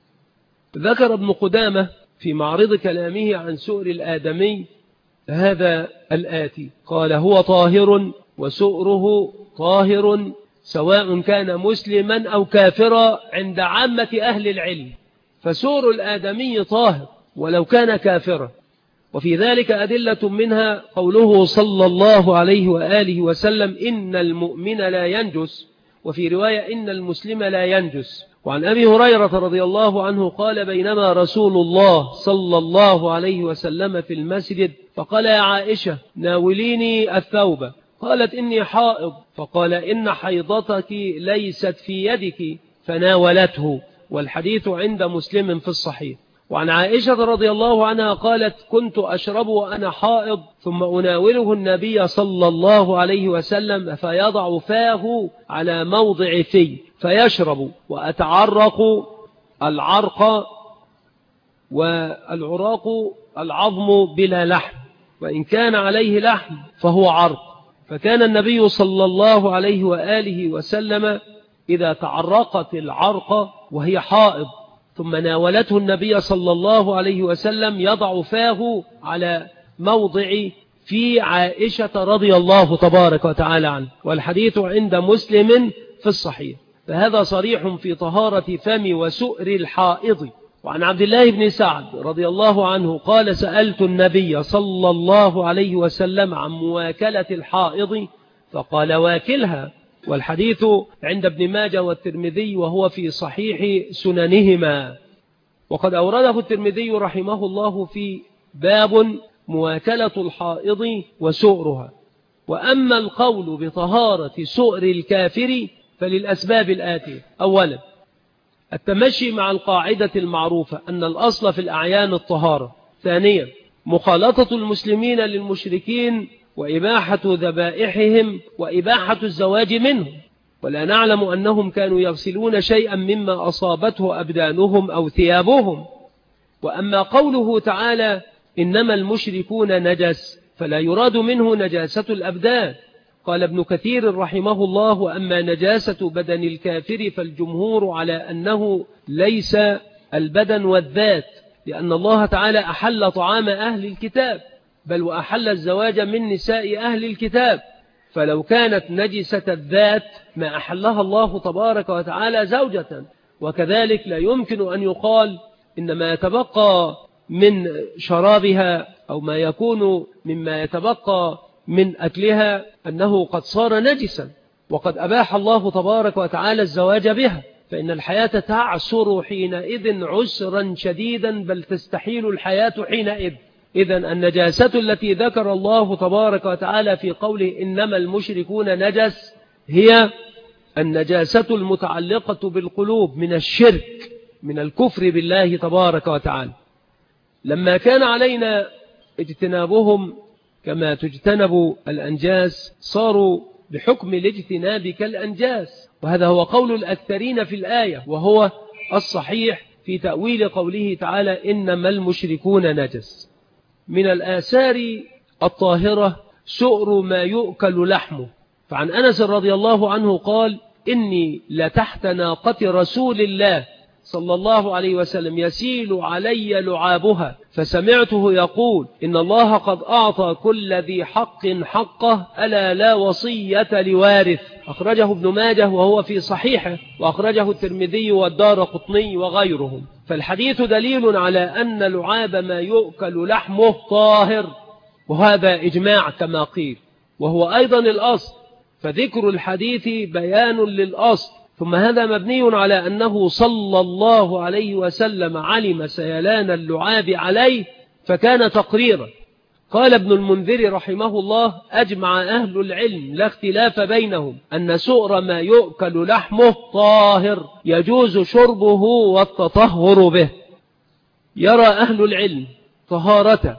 ذكر ابن قدامة في معرض كلامه عن سؤر الآدمي هذا الآتي: قال: هو طاهر وسؤره طاهر سواء كان مسلما أو كافرا عند عامة أهل العلم. فسؤر الآدمي طاهر ولو كان كافرا، وفي ذلك أدلة منها قوله صلى الله عليه وآله وسلم: إن المؤمن لا ينجس، وفي رواية: إن المسلم لا ينجس. وعن أبي هريرة رضي الله عنه قال: بينما رسول الله صلى الله عليه وسلم في المسجد فقال: يا عائشة ناوليني الثوب. قالت: إني حائض. فقال: إن حيضتك ليست في يدك، فناولته. والحديث عند مسلم في الصحيح. وعن عائشة رضي الله عنها قالت: كنت أشرب وأنا حائض، ثم أناوله النبي صلى الله عليه وسلم فيضع فاه على موضع في فيشرب، وأتعرق العرق، والعراق العظم بلا لحم، وإن كان عليه لحم فهو عرق. فكان النبي صلى الله عليه وآله وسلم إذا تعرقت العرق وهي حائض ثم ناولته النبي صلى الله عليه وسلم يضع فاه على موضع في عائشة رضي الله تبارك وتعالى عنه. والحديث عند مسلم في الصحيح. فهذا صريح في طهارة فم وسؤر الحائض. وعن عبد الله بن سعد رضي الله عنه قال: سألت النبي صلى الله عليه وسلم عن مواكلة الحائض فقال: واكلها. والحديث عند ابن ماجه والترمذي وهو في صحيح سننهما. وقد أورده الترمذي رحمه الله في باب مواكلة الحائض وسؤرها. وأما القول بطهارة سؤر الكافر فللأسباب الآتية: أولا، التمشي مع القاعدة المعروفة أن الأصل في الأعيان الطهارة. ثانيا، مخالطة المسلمين للمشركين وإباحة ذبائحهم وإباحة الزواج منهم، ولا نعلم أنهم كانوا يغسلون شيئا مما أصابته أبدانهم أو ثيابهم. وأما قوله تعالى: إنما المشركون نجس، فلا يراد منه نجاسة الأبدان. قال ابن كثير رحمه الله: وأما نجاسة بدن الكافر فالجمهور على أنه ليس البدن والذات، لأن الله تعالى أحل طعام أهل الكتاب، بل وأحل الزواج من نساء أهل الكتاب، فلو كانت نجسة الذات ما أحلها الله تبارك وتعالى زوجة. وكذلك لا يمكن أن يقال إن ما يتبقى من شرابها أو ما يكون مما يتبقى من أكلها أنه قد صار نجسا، وقد أباح الله تبارك وتعالى الزواج بها. فإن الحياة تعسر حينئذ عسرا شديدا، بل تستحيل الحياة حينئذ. إذن النجاسة التي ذكر الله تبارك وتعالى في قوله إنما المشركون نجس هي النجاسة المتعلقة بالقلوب من الشرك، من الكفر بالله تبارك وتعالى. لما كان علينا اجتنابهم كما تجتنب الأنجاس صاروا بحكم الاجتناب كالأنجاس، وهذا هو قول الأكثرين في الآية، وهو الصحيح في تأويل قوله تعالى إنما المشركون نجس. من الآثار الطاهرة سؤر ما يؤكل لحمه، فعن أنس رضي الله عنه قال إني لتحت ناقة رسول الله صلى الله عليه وسلم يسيل علي لعابها، فسمعته يقول إن الله قد أعطى كل ذي حق حقه، ألا لا وصية لوارث. أخرجه ابن ماجه وهو في صحيحه، وأخرجه الترمذي والدارقطني وغيرهم. فالحديث دليل على أن لعاب ما يؤكل لحمه طاهر، وهذا إجماع كما قيل، وهو أيضا الأصل، فذكر الحديث بيان للأصل. ثم هذا مبني على أنه صلى الله عليه وسلم علم سيلان اللعاب عليه فكان تقريرا. قال ابن المنذر رحمه الله أجمع أهل العلم لا اختلاف بينهم أن سؤر ما يؤكل لحمه طاهر يجوز شربه والتطهر به. يرى أهل العلم طهارة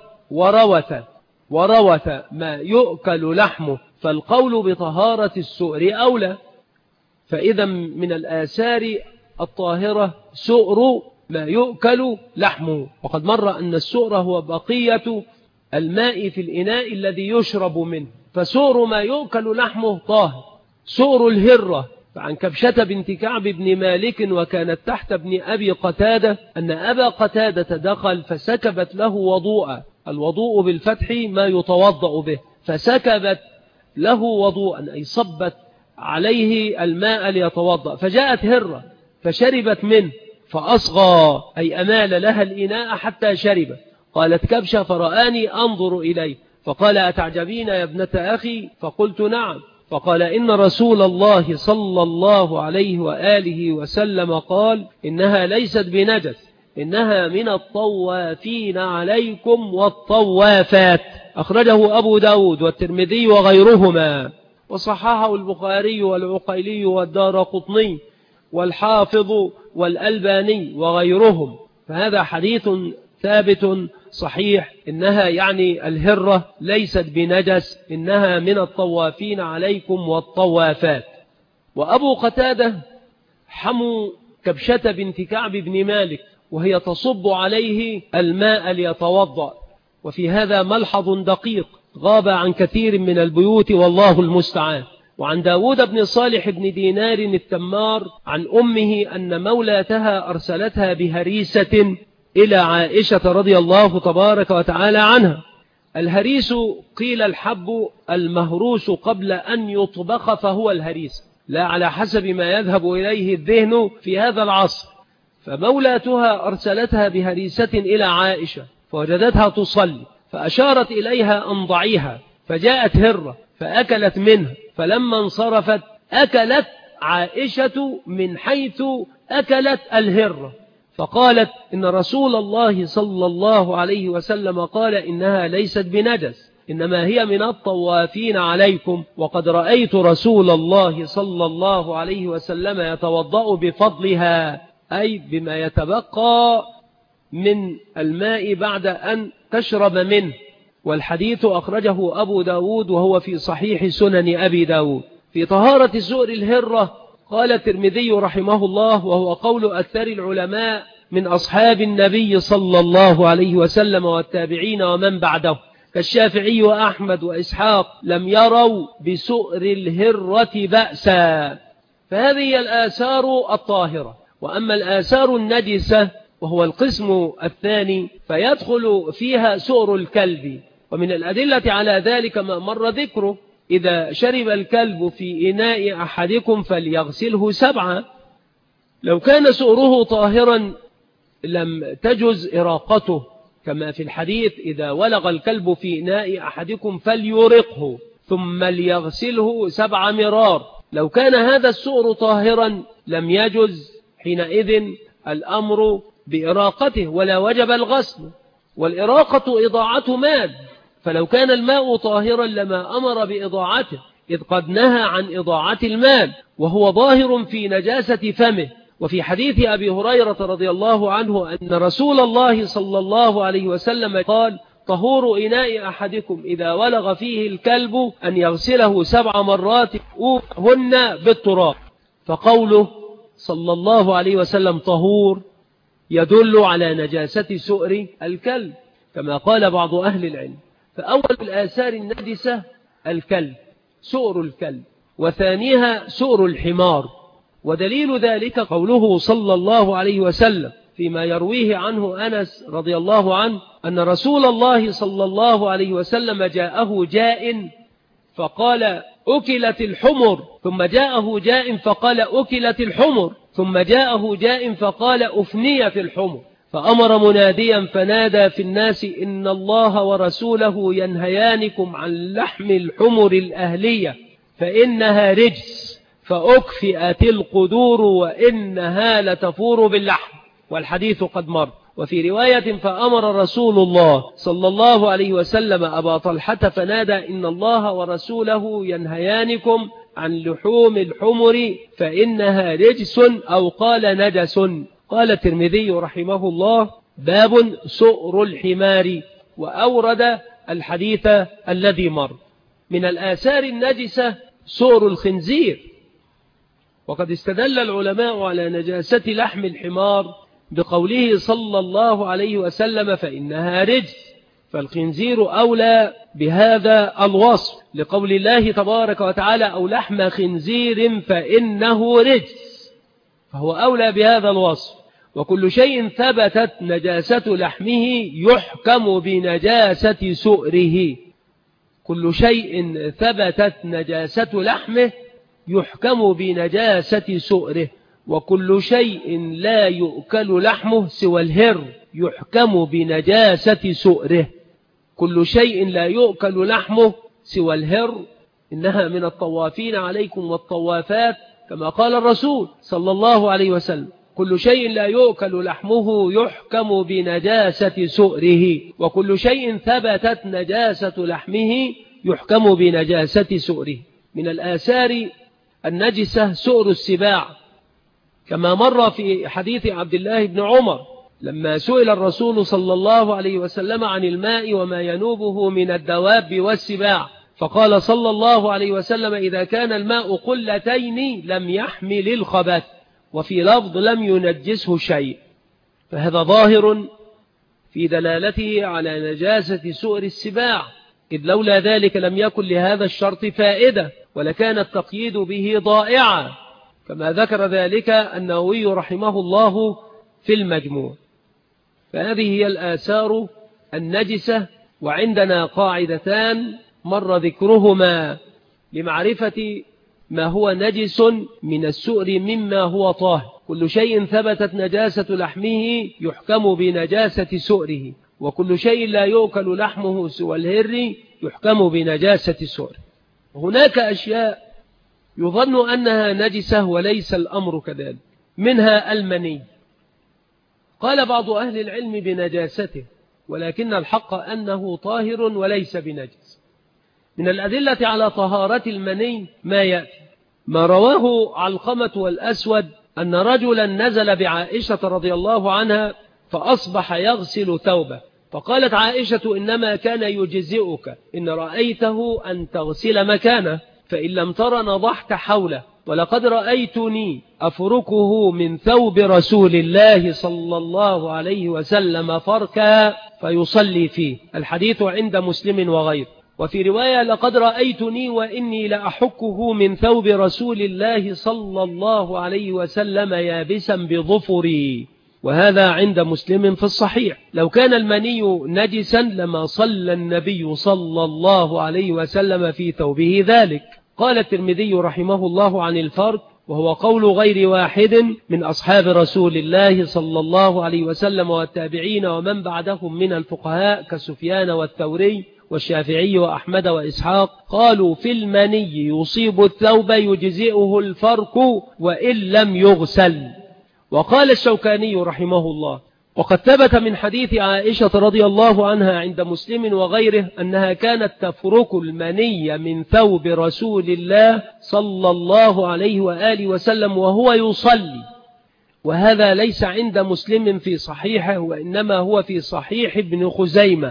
وروث ما يؤكل لحمه، فالقول بطهارة السؤر أولى. فإذا من الآثار الطاهرة سؤر ما يؤكل لحمه، وقد مر أن السؤر هو بقية الماء في الإناء الذي يشرب منه، فسؤر ما يؤكل لحمه طاهر. سؤر الهرة، فعن كبشة بنت كعب بن مالك وكانت تحت ابن أبي قتادة أن أبا قتادة دخل فسكبت له وضوءا، الوضوء بالفتح ما يتوضأ به، فسكبت له وضوءا أي صبت عليه الماء ليتوضأ، فجاءت هرة فشربت منه فأصغى أي أمال لها الإناء حتى شرب. قالت كبشة فرآني أنظر إليه فقال أتعجبين يا ابنة أخي؟ فقلت نعم. فقال إن رسول الله صلى الله عليه وآله وسلم قال إنها ليست بنجس، إنها من الطوافين عليكم والطوافات. أخرجه أبو داود والترمذي وغيرهما، وصححه البخاري والعقيلي والدارقطني والحافظ والألباني وغيرهم. فهذا حديث ثابت صحيح، إنها يعني الهرة ليست بنجس، إنها من الطوافين عليكم والطوافات. وأبو قتادة حمو كبشة بنت كعب بن مالك وهي تصب عليه الماء ليتوضأ، وفي هذا ملحظ دقيق غاب عن كثير من البيوت والله المستعان. وعن داود بن صالح بن دينار التمار عن أمه أن مولاتها أرسلتها بهريسة إلى عائشة رضي الله تبارك وتعالى عنها. الهريس قيل الحب المهروس قبل أن يطبخ فهو الهريس، لا على حسب ما يذهب إليه الذهن في هذا العصر. فمولاتها أرسلتها بهريسة إلى عائشة فوجدتها تصلي فأشارت إليها أن ضعيها، فجاءت هرة فأكلت منها، فلما انصرفت أكلت عائشة من حيث أكلت الهرة، فقالت إن رسول الله صلى الله عليه وسلم قال إنها ليست بنجس، إنما هي من الطوافين عليكم، وقد رأيت رسول الله صلى الله عليه وسلم يتوضأ بفضلها، أي بما يتبقى من الماء بعد أن تشرب منه. والحديث أخرجه أبو داود وهو في صحيح سنن أبي داود. في طهارة سؤر الهرة قال الترمذي رحمه الله وهو قول أكثر العلماء من أصحاب النبي صلى الله عليه وسلم والتابعين ومن بعده كالشافعي وأحمد وإسحاق لم يروا بسؤر الهرة بأسا. فهذه الآثار الطاهرة. وأما الآثار النجسة وهو القسم الثاني فيدخل فيها سؤر الكلب، ومن الأدلة على ذلك ما مر ذكره: إذا شرب الكلب في إناء أحدكم فليغسله 7. لو كان سؤره طاهرا لم تجز إراقته، كما في الحديث: إذا ولغ الكلب في إناء أحدكم فليرقه ثم ليغسله 7 مرار. لو كان هذا السؤر طاهرا لم يجز حينئذ الأمر بإراقته ولا وجب الغسل، والإراقة إضاعة مال، فلو كان الماء طاهرا لما أمر بإضاعته، إذ قد نهى عن إضاعة المال وهو ظاهر في نجاسة فمه. وفي حديث أبي هريرة رضي الله عنه أن رسول الله صلى الله عليه وسلم قال: طهور إناء أحدكم إذا ولغ فيه الكلب أن يغسله 7 مرات هن بالتراب. فقوله صلى الله عليه وسلم طهور يدل على نجاسة سؤر الكلب، كما قال بعض أهل العلم. فأول الآثار النجسة الكلب، سؤر الكلب، وثانيها سؤر الحمار. ودليل ذلك قوله صلى الله عليه وسلم فيما يرويه عنه أنس رضي الله عنه أن رسول الله صلى الله عليه وسلم جاءه جاء فقال: أكلت الحمر، ثم جاءه جاء فقال: أكلت الحمر، ثم جاءه جاء فقال: أفنيت الحمر. فأمر مناديا فنادى في الناس: إن الله ورسوله ينهيانكم عن لحم الحمر الأهلية فإنها رجس، فأكفئت القدور وإنها لتفور باللحم. والحديث قد مر. وفي رواية: فأمر رسول الله صلى الله عليه وسلم أبا طلحة فنادى: إن الله ورسوله ينهيانكم عن لحوم الحمر فإنها رجس، أو قال نجس. قال الترمذي رحمه الله: باب سؤر الحمار، وأورد الحديث الذي مر. من الآثار النجسة سؤر الخنزير، وقد استدل العلماء على نجاسة لحم الحمار بقوله صلى الله عليه وسلم: فإنها رجس، فالخنزير أولى بهذا الوصف، لقول الله تبارك وتعالى: أو لحم خنزير فإنه رجس، فهو أولى بهذا الوصف. وكل شيء ثبتت نجاسة لحمه يحكم بنجاسة سؤره. كل شيء ثبتت نجاسة لحمه يحكم بنجاسة سؤره. وكل شيء لا يؤكل لحمه سوى الهر يحكم بنجاسة سؤره. كل شيء لا يؤكل لحمه سوى الهر، إنها من الطوافين عليكم والطوافات، كما قال الرسول صلى الله عليه وسلم: كل شيء لا يؤكل لحمه يحكم بنجاسة سؤره. وكل شيء ثبتت نجاسة لحمه يحكم بنجاسة سؤره. من الآثار النجسة سؤر السباع، كما مر في حديث عبد الله بن عمر لما سئل الرسول صلى الله عليه وسلم عن الماء وما ينوبه من الدواب والسباع، فقال صلى الله عليه وسلم: إذا كان الماء قلتين لم يحمل الخبث، وفي لفظ لم ينجسه شيء. فهذا ظاهر في دلالته على نجاسة سؤر السباع، إذ لولا ذلك لم يكن لهذا الشرط فائدة، ولكان التقييد به ضائعا، كما ذكر ذلك النووي رحمه الله في المجموع. فهذه هي الآثار النجسة. وعندنا قاعدتان مر ذكرهما لمعرفة ما هو نجس من السؤر مما هو طاهر. كل شيء ثبتت نجاسة لحمه يحكم بنجاسة سؤره، وكل شيء لا يؤكل لحمه سوى الهر يحكم بنجاسة سؤره. هناك أشياء يظن أنها نجسة وليس الأمر كذلك، منها المني. قال بعض أهل العلم بنجاسته، ولكن الحق أنه طاهر وليس بنجس. من الأدلة على طهارة المني ما يأتي: ما رواه علقمة والأسود أن رجلا نزل بعائشة رضي الله عنها فأصبح يغسل ثوبه، فقالت عائشة: إنما كان يجزئك إن رأيته أن تغسل مكانه، فإن لم تر نضحت حوله، ولقد رأيتني أفركه من ثوب رسول الله صلى الله عليه وسلم فركا فيصلي فيه. الحديث عند مسلم وغيره. وفي رواية: لقد رأيتني وإني لأحكه من ثوب رسول الله صلى الله عليه وسلم يابسا بظفري، وهذا عند مسلم في الصحيح. لو كان المني نجسا لما صلى النبي صلى الله عليه وسلم في ثوبه ذلك. قال الترمذي رحمه الله عن الفرق، وهو قول غير واحد من أصحاب رسول الله صلى الله عليه وسلم والتابعين ومن بعدهم من الفقهاء كسفيان والثوري والشافعي وأحمد وإسحاق، قالوا: في المني يصيب الثوب يجزئه الفرق وإن لم يغسل. وقال الشوكاني رحمه الله: وقد ثبت من حديث عائشة رضي الله عنها عند مسلم وغيره أنها كانت تفرك المني من ثوب رسول الله صلى الله عليه وآله وسلم وهو يصلي، وهذا ليس عند مسلم في صحيحه، وإنما هو في صحيح ابن خزيمة.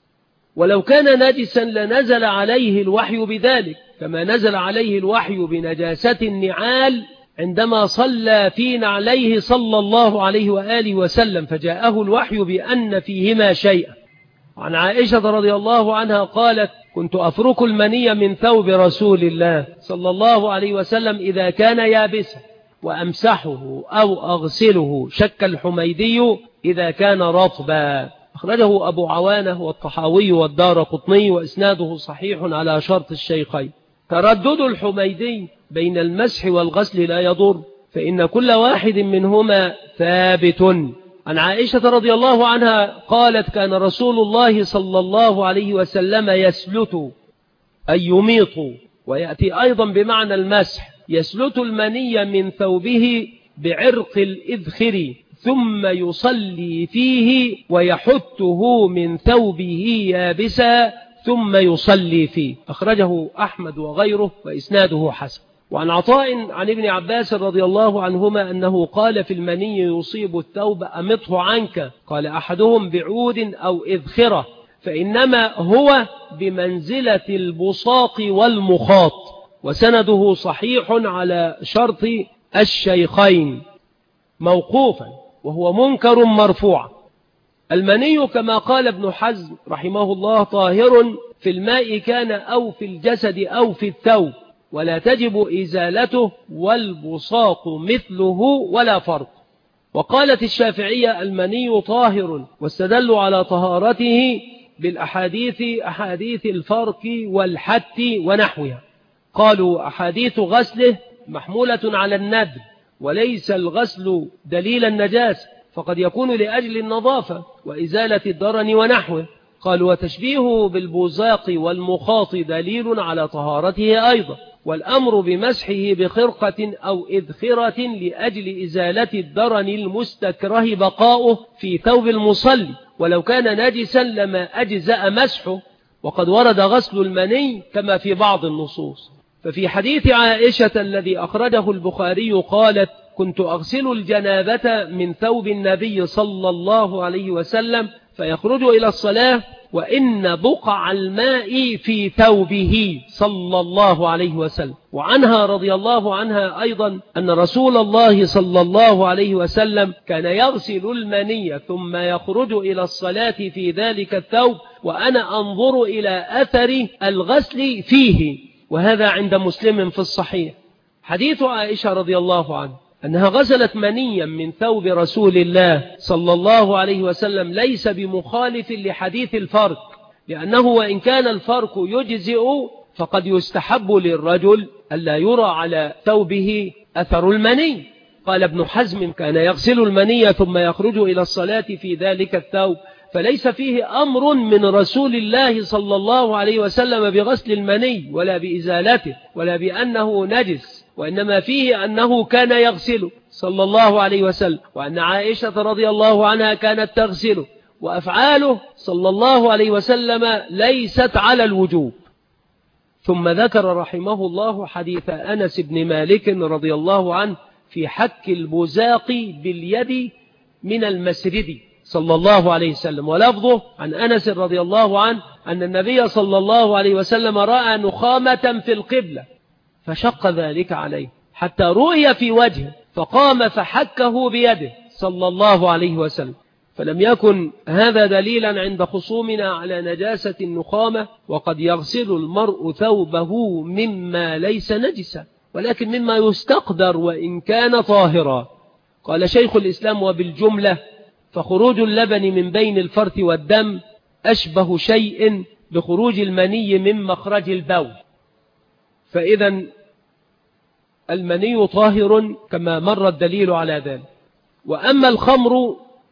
ولو كان نجسا لنزل عليه الوحي بذلك، كما نزل عليه الوحي بنجاسة النعال عندما صلى في نعليه صلى الله عليه وآله وسلم، فجاءه الوحي بأن فيهما شيئا. عن عائشة رضي الله عنها قالت: كنت أفرك المني من ثوب رسول الله صلى الله عليه وسلم إذا كان يابسا، وأمسحه أو أغسله، شك الحميدي، إذا كان رطبا. أخرجه أبو عوانة والطحاوي والدارقطني، وإسناده صحيح على شرط الشيخين. تردد الحميدي بين المسح والغسل لا يضر، فإن كل واحد منهما ثابت. عن عائشة رضي الله عنها قالت: كان رسول الله صلى الله عليه وسلم يسلت، أي يميط، ويأتي أيضا بمعنى المسح، يسلت المني من ثوبه بعرق الإذخر ثم يصلي فيه، ويحته من ثوبه يابسا ثم يصلي فيه. أخرجه أحمد وغيره، وإسناده حسن. وعن عطاء عن ابن عباس رضي الله عنهما أنه قال في المني يصيب الثوب أمطه عنك، قال أحدهم بعود أو إذخرة، فإنما هو بمنزلة البساط والمخاط. وسنده صحيح على شرط الشيخين موقوفا، وهو منكر مرفوع. المني كما قال ابن حزم رحمه الله طاهر في الماء كان أو في الجسد أو في الثوب، ولا تجب إزالته، والبصاق مثله ولا فرق. وقالت الشافعية: المني طاهر، واستدلوا على طهارته أحاديث الفرق والحت ونحوها. قالوا: أحاديث غسله محمولة على الندب، وليس الغسل دليل النجاسة، فقد يكون لأجل النظافة وإزالة الدرن ونحوه. قالوا: وتشبيهه بالبوزاق والمخاط دليل على طهارته أيضا، والأمر بمسحه بخرقة أو إذخرة لأجل إزالة الدرن المستكره بقاؤه في ثوب المصلي، ولو كان نجسا لما أجزأ مسحه. وقد ورد غسل المني كما في بعض النصوص. ففي حديث عائشة الذي أخرجه البخاري قالت: كنت أغسل الجنابة من ثوب النبي صلى الله عليه وسلم فيخرج إلى الصلاة وإن بقع الماء في ثوبه صلى الله عليه وسلم. وعنها رضي الله عنها أيضا أن رسول الله صلى الله عليه وسلم كان يغسل المني ثم يخرج إلى الصلاة في ذلك الثوب وأنا أنظر إلى أثر الغسل فيه. وهذا عند مسلم في الصحيح. حديث عائشة رضي الله عنه أنها غسلت منيا من ثوب رسول الله صلى الله عليه وسلم ليس بمخالف لحديث الفرق، لأنه وإن كان الفرق يجزئ فقد يستحب للرجل ألا يرى على ثوبه أثر المني. قال ابن حزم: كان يغسل المني ثم يخرج إلى الصلاة في ذلك الثوب، فليس فيه أمر من رسول الله صلى الله عليه وسلم بغسل المني ولا بإزالته ولا بأنه نجس، وإنما فيه أنه كان يغسله صلى الله عليه وسلم، وأن عائشة رضي الله عنها كانت تغسله، وأفعاله صلى الله عليه وسلم ليست على الوجوب. ثم ذكر رحمه الله حديث أنس بن مالك رضي الله عنه في حك البزاق باليد من المسرد صلى الله عليه وسلم، ولفظه عن أنس رضي الله عنه أن النبي صلى الله عليه وسلم رأى نخامة في القبلة فشق ذلك عليه حتى رؤي في وجهه فقام فحكه بيده صلى الله عليه وسلم. فلم يكن هذا دليلا عند خصومنا على نجاسة النخامة، وقد يغسل المرء ثوبه مما ليس نجسا ولكن مما يستقدر وإن كان طاهرا. قال شيخ الإسلام: وبالجملة فخروج اللبن من بين الفرث والدم أشبه شيء بخروج المني من مخرج البول. فإذا المني طاهر كما مر الدليل على ذلك. وأما الخمر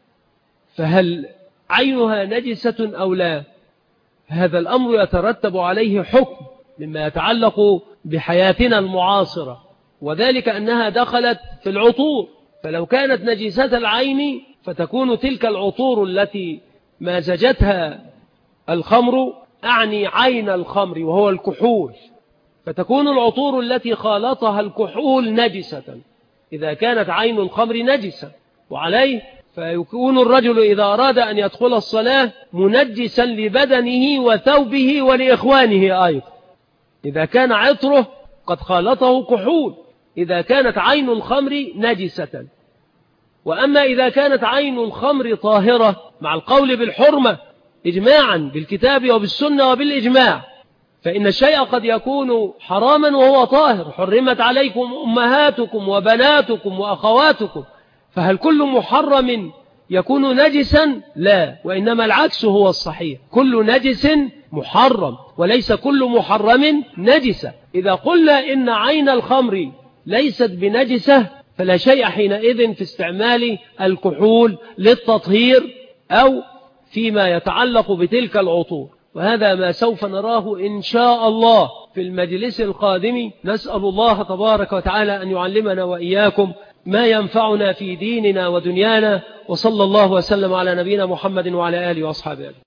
فهل عينها نجسة أو لا؟ هذا الأمر يترتب عليه حكم مما يتعلق بحياتنا المعاصرة، وذلك أنها دخلت في العطور، فلو كانت نجسة العين فتكون تلك العطور التي مازجتها الخمر، أعني عين الخمر وهو الكحول، فتكون العطور التي خالطها الكحول نجسة إذا كانت عين الخمر نجسة. وعليه فيكون الرجل إذا أراد أن يدخل الصلاة منجسا لبدنه وثوبه ولإخوانه أيضا، إذا كان عطره قد خالطه كحول، إذا كانت عين الخمر نجسة. وأما إذا كانت عين الخمر طاهرة مع القول بالحرمة إجماعا بالكتاب وبالسنة وبالإجماع، فإن الشيء قد يكون حراما وهو طاهر. حرمت عليكم أمهاتكم وبناتكم وأخواتكم، فهل كل محرم يكون نجسا؟ لا، وإنما العكس هو الصحيح، كل نجس محرم وليس كل محرم نجسة. إذا قلنا إن عين الخمر ليست بنجسة فلا شيء حينئذ في استعمال الكحول للتطهير أو فيما يتعلق بتلك العطور. وهذا ما سوف نراه إن شاء الله في المجلس القادم. نسأل الله تبارك وتعالى أن يعلمنا وإياكم ما ينفعنا في ديننا ودنيانا، وصلى الله وسلم على نبينا محمد وعلى آله وأصحابه.